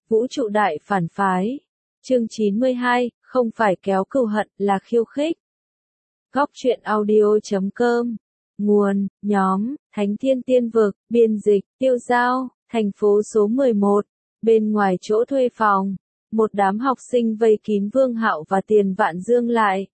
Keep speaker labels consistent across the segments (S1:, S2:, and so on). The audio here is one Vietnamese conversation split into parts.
S1: Vũ trụ đại phản phái. Chương 92, không phải kéo cừu hận là khiêu khích. Góc truyện audio.com. Nguồn, nhóm, Thánh Thiên Tiên Vực, biên dịch, Tiêu Giao, thành phố số 11. Bên ngoài chỗ thuê phòng, một đám học sinh vây kín Vương Hạo và Tiền Vạn Dương lại.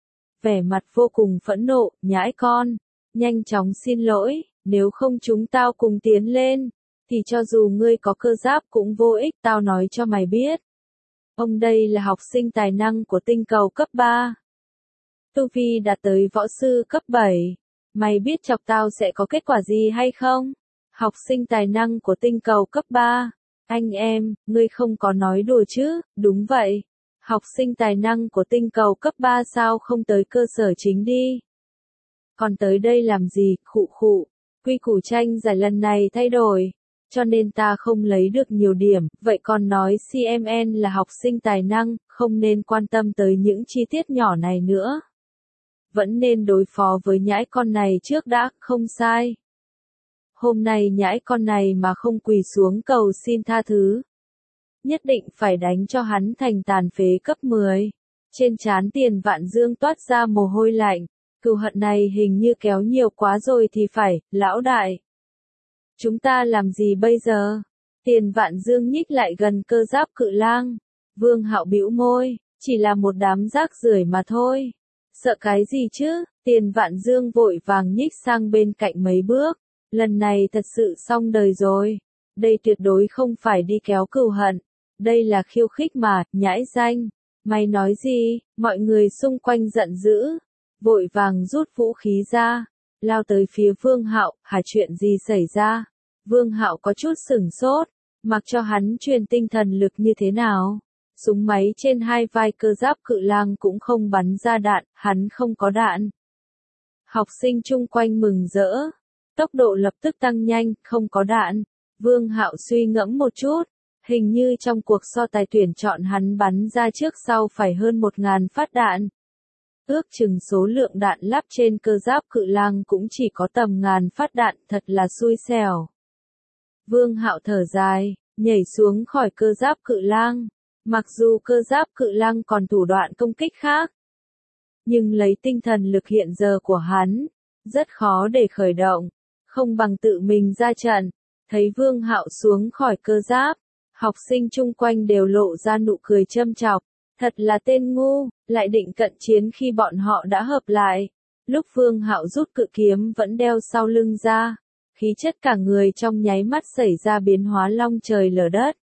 S1: Vẻ mặt vô cùng phẫn nộ, nhãi con, nhanh chóng xin lỗi, nếu không chúng tao cùng tiến lên, thì cho dù ngươi có cơ giáp cũng vô ích, tao nói cho mày biết. Ông đây là học sinh tài năng của tinh cầu cấp 3. Tu vi đạt tới võ sư cấp 7. Mày biết chọc tao sẽ có kết quả gì hay không? Học sinh tài năng của tinh cầu cấp 3. Anh em, ngươi không có nói đùa chứ? Đúng vậy. Học sinh tài năng của tinh cầu cấp 3 sao không tới cơ sở chính đi? Còn tới đây làm gì? Khụ khụ. Quy củ tranh giải lần này thay đổi, cho nên ta không lấy được nhiều điểm, vậy còn nói CMN là học sinh tài năng, không nên quan tâm tới những chi tiết nhỏ này nữa. Vẫn nên đối phó với nhãi con này trước đã, không sai. Hôm nay nhãi con này mà không quỳ xuống cầu xin tha thứ, nhất định phải đánh cho hắn thành tàn phế cấp 10. Trên trán Tiền Vạn Dương toát ra mồ hôi lạnh, cừu hận này hình như kéo nhiều quá rồi thì phải, lão đại. Chúng ta làm gì bây giờ? Tiền Vạn Dương nhích lại gần cơ giáp cự lang. Vương Hạo bĩu môi, chỉ là một đám rác rưởi mà thôi. Sợ cái gì chứ? Tiền Vạn Dương vội vàng nhích sang bên cạnh mấy bước. Lần này thật sự xong đời rồi. Đây tuyệt đối không phải đi kéo cừu hận. Đây là khiêu khích mà, nhãi danh. Mày nói gì? Mọi người xung quanh giận dữ, vội vàng rút vũ khí ra, lao tới phía Vương Hạo. Hả, chuyện gì xảy ra? Vương Hạo có chút sửng sốt, mặc cho hắn truyền tinh thần lực như thế nào, súng máy trên hai vai cơ giáp cự lang cũng không bắn ra đạn, hắn không có đạn. Học sinh chung quanh mừng rỡ, tốc độ lập tức tăng nhanh, không có đạn. Vương Hạo suy ngẫm một chút, hình như trong cuộc so tài tuyển chọn hắn bắn ra trước sau phải hơn 1000 phát đạn. Ước chừng số lượng đạn lắp trên cơ giáp cự lang cũng chỉ có tầm 1000 phát đạn, thật là xui xẻo. Vương Hạo thở dài, nhảy xuống khỏi cơ giáp cự lang. Mặc dù cơ giáp cự lang còn thủ đoạn công kích khác, nhưng lấy tinh thần lực hiện giờ của hắn, rất khó để khởi động, không bằng tự mình ra trận. Thấy Vương Hạo xuống khỏi cơ giáp, học sinh chung quanh đều lộ ra nụ cười châm chọc. Thật là tên ngu, lại định cận chiến khi bọn họ đã hợp lại. Lúc Vương Hạo rút cự kiếm vẫn đeo sau lưng ra, khí chất cả người trong nháy mắt xảy ra biến hóa long trời lở đất.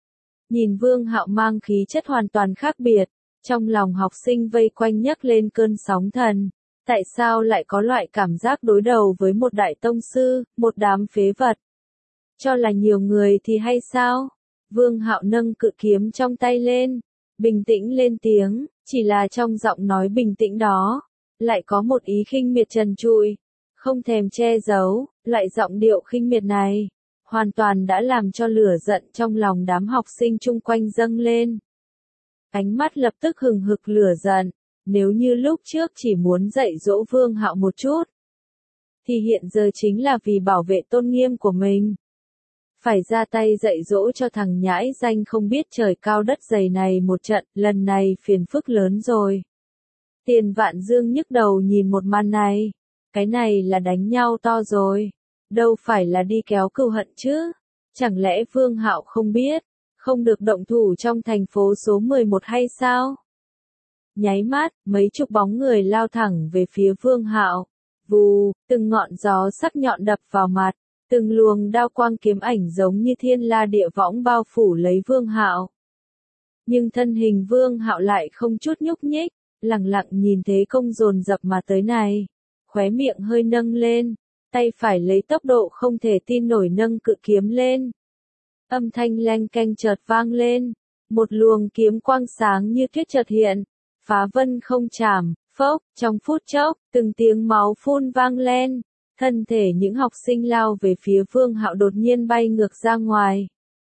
S1: Nhìn Vương Hạo mang khí chất hoàn toàn khác biệt, trong lòng học sinh vây quanh nhấc lên cơn sóng thần. Tại sao lại có loại cảm giác đối đầu với một đại tông sư, một đám phế vật? Cho là nhiều người thì hay sao? Vương Hạo nâng cự kiếm trong tay lên, bình tĩnh lên tiếng, chỉ là trong giọng nói bình tĩnh đó, lại có một ý khinh miệt trần trụi, không thèm che giấu. Loại giọng điệu khinh miệt này hoàn toàn đã làm cho lửa giận trong lòng đám học sinh chung quanh dâng lên. Ánh mắt lập tức hừng hực lửa giận, nếu như lúc trước chỉ muốn dạy dỗ Vương Hạo một chút, thì hiện giờ chính là vì bảo vệ tôn nghiêm của mình. Phải ra tay dạy dỗ cho thằng nhãi danh không biết trời cao đất dày này một trận, lần này phiền phức lớn rồi. Tiền Vạn Dương nhức đầu nhìn một màn này, cái này là đánh nhau to rồi, đâu phải là đi kéo cừu hận chứ. Chẳng lẽ Vương Hạo không biết, không được động thủ trong thành phố số 11 hay sao? Nháy mắt, mấy chục bóng người lao thẳng về phía Vương Hạo. Vù, từng ngọn gió sắc nhọn đập vào mặt. Từng luồng đao quang kiếm ảnh giống như thiên la địa võng bao phủ lấy Vương Hạo. Nhưng thân hình Vương Hạo lại không chút nhúc nhích, lặng lặng nhìn thế công dồn dập mà tới này. Khóe miệng hơi nâng lên, tay phải lấy tốc độ không thể tin nổi nâng cự kiếm lên. Âm thanh leng keng chợt vang lên, một luồng kiếm quang sáng như tuyết chợt hiện, phá vân không chạm, phốc, trong phút chốc, từng tiếng máu phun vang lên. Thân thể những học sinh lao về phía Vương Hạo đột nhiên bay ngược ra ngoài.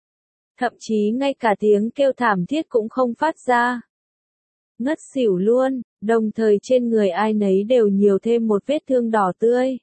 S1: Thậm chí ngay cả tiếng kêu thảm thiết cũng không phát ra. Ngất xỉu luôn, đồng thời trên người ai nấy đều nhiều thêm một vết thương đỏ tươi.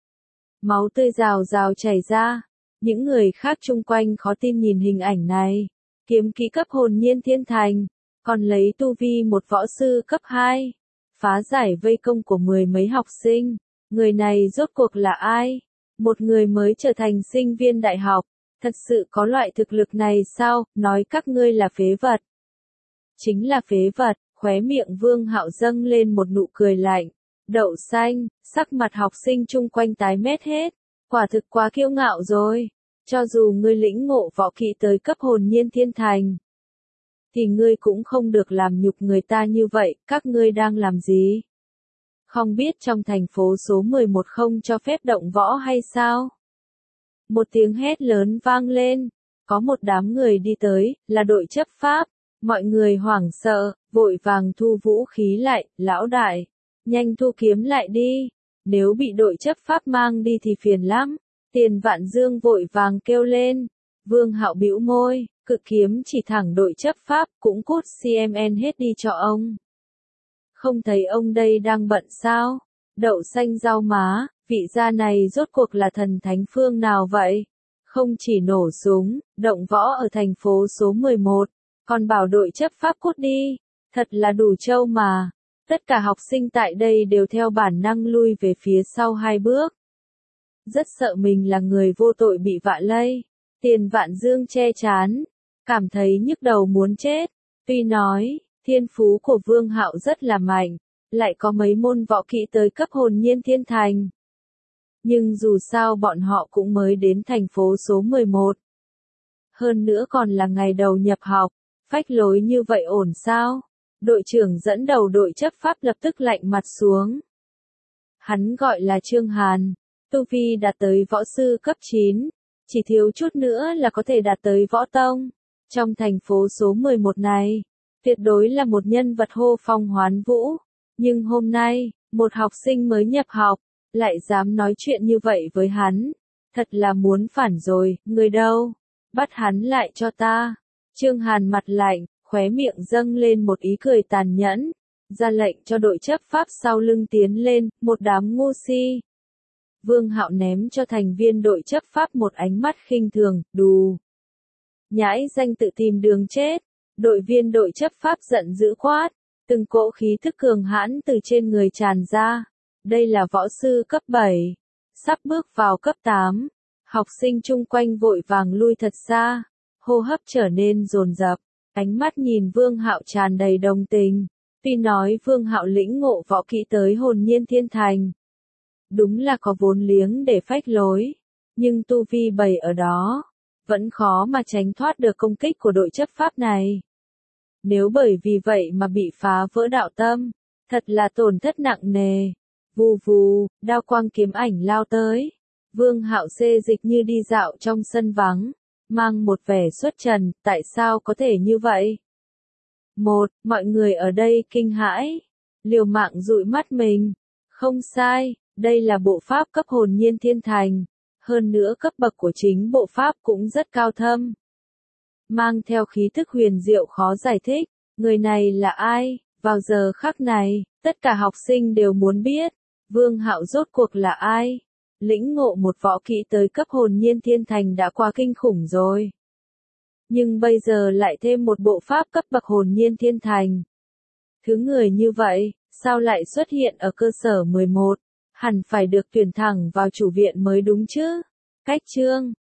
S1: Máu tươi rào rào chảy ra, những người khác chung quanh khó tin nhìn hình ảnh này. kiếm kỹ cấp hồn nhiên thiên thành, còn lấy tu vi một võ sư cấp 2, phá giải vây công của mười mấy học sinh. Người này rốt cuộc là ai? Một người mới trở thành sinh viên đại học, thật sự có loại thực lực này sao? Nói các ngươi là phế vật. Chính là phế vật, khóe miệng Vương Hạo dâng lên một nụ cười lạnh. Đậu xanh, sắc mặt học sinh chung quanh tái mét hết. Quả thực quá kiêu ngạo rồi. Cho dù ngươi lĩnh ngộ võ kỹ tới cấp hồn nhiên thiên thành, thì ngươi cũng không được làm nhục người ta như vậy. Các ngươi đang làm gì? Không biết trong thành phố số 11 không cho phép động võ hay sao? Một tiếng hét lớn vang lên. Có một đám người đi tới, là đội chấp pháp. Mọi người hoảng sợ, vội vàng thu vũ khí lại. Lão đại, nhanh thu kiếm lại đi. Nếu bị đội chấp pháp mang đi thì phiền lắm. Tiền Vạn Dương vội vàng kêu lên. Vương Hạo bĩu môi, cự kiếm chỉ thẳng đội chấp pháp, cũng cút CMN hết đi cho ông. Không thấy ông đây đang bận sao? Đậu xanh rau má, vị gia này rốt cuộc là thần thánh phương nào vậy? Không chỉ nổ súng, động võ ở thành phố số 11, còn bảo đội chấp pháp cút đi. Thật là đủ trâu mà. Tất cả học sinh tại đây đều theo bản năng lui về phía sau 2 bước. Rất sợ mình là người vô tội bị vạ lây. Tiền Vạn Dương che chán, cảm thấy nhức đầu muốn chết. Tuy nói, thiên phú của Vương Hạo rất là mạnh, lại có mấy môn võ kỹ tới cấp hồn nhiên thiên thành. Nhưng dù sao bọn họ cũng mới đến thành phố số 11. Hơn nữa còn là ngày đầu nhập học, phách lối như vậy ổn sao? Đội trưởng dẫn đầu đội chấp pháp lập tức lạnh mặt xuống. Hắn gọi là Trương Hàn, tu vi đạt tới võ sư cấp 9, chỉ thiếu chút nữa là có thể đạt tới võ tông. Trong thành phố số 11 này, tuyệt đối là một nhân vật hô phong hoán vũ. Nhưng hôm nay, một học sinh mới nhập học, lại dám nói chuyện như vậy với hắn. Thật là muốn phản rồi, người đâu? Bắt hắn lại cho ta. Trương Hàn mặt lạnh, khóe miệng dâng lên một ý cười tàn nhẫn. Ra lệnh cho đội chấp pháp sau lưng tiến lên, một đám ngu si. Vương Hạo ném cho thành viên đội chấp pháp một ánh mắt khinh thường, đù. Nhãi danh tự tìm đường chết. Đội viên đội chấp pháp giận dữ quát. Từng cỗ khí thức cường hãn từ trên người tràn ra. Đây là võ sư cấp 7. Sắp bước vào cấp 8. Học sinh chung quanh vội vàng lui thật xa. Hô hấp trở nên dồn dập. Ánh mắt nhìn Vương Hạo tràn đầy đồng tình. Tuy nói Vương Hạo lĩnh ngộ võ kỹ tới hồn nhiên thiên thành. Đúng là có vốn liếng để phách lối. Nhưng tu vi bày ở đó. Vẫn khó mà tránh thoát được công kích của đội chấp pháp này. Nếu bởi vì vậy mà bị phá vỡ đạo tâm, thật là tổn thất nặng nề. Vù vù, đao quang kiếm ảnh lao tới. Vương Hạo xê dịch như đi dạo trong sân vắng, mang một vẻ xuất trần, tại sao có thể như vậy? Mọi người ở đây kinh hãi, liều mạng dụi mắt mình. Không sai, đây là bộ pháp cấp hồn nhiên thiên thành. Hơn nữa cấp bậc của chính bộ pháp cũng rất cao thâm. Mang theo khí thức huyền diệu khó giải thích. Người này là ai? Vào giờ khắc này, tất cả học sinh đều muốn biết. Vương Hạo rốt cuộc là ai? Lĩnh ngộ một võ kỹ tới cấp hồn nhiên thiên thành đã quá kinh khủng rồi. Nhưng bây giờ lại thêm một bộ pháp cấp bậc hồn nhiên thiên thành. Thứ người như vậy, sao lại xuất hiện ở cơ sở 11? Hẳn phải được tuyển thẳng vào chủ viện mới đúng chứ? Cách chương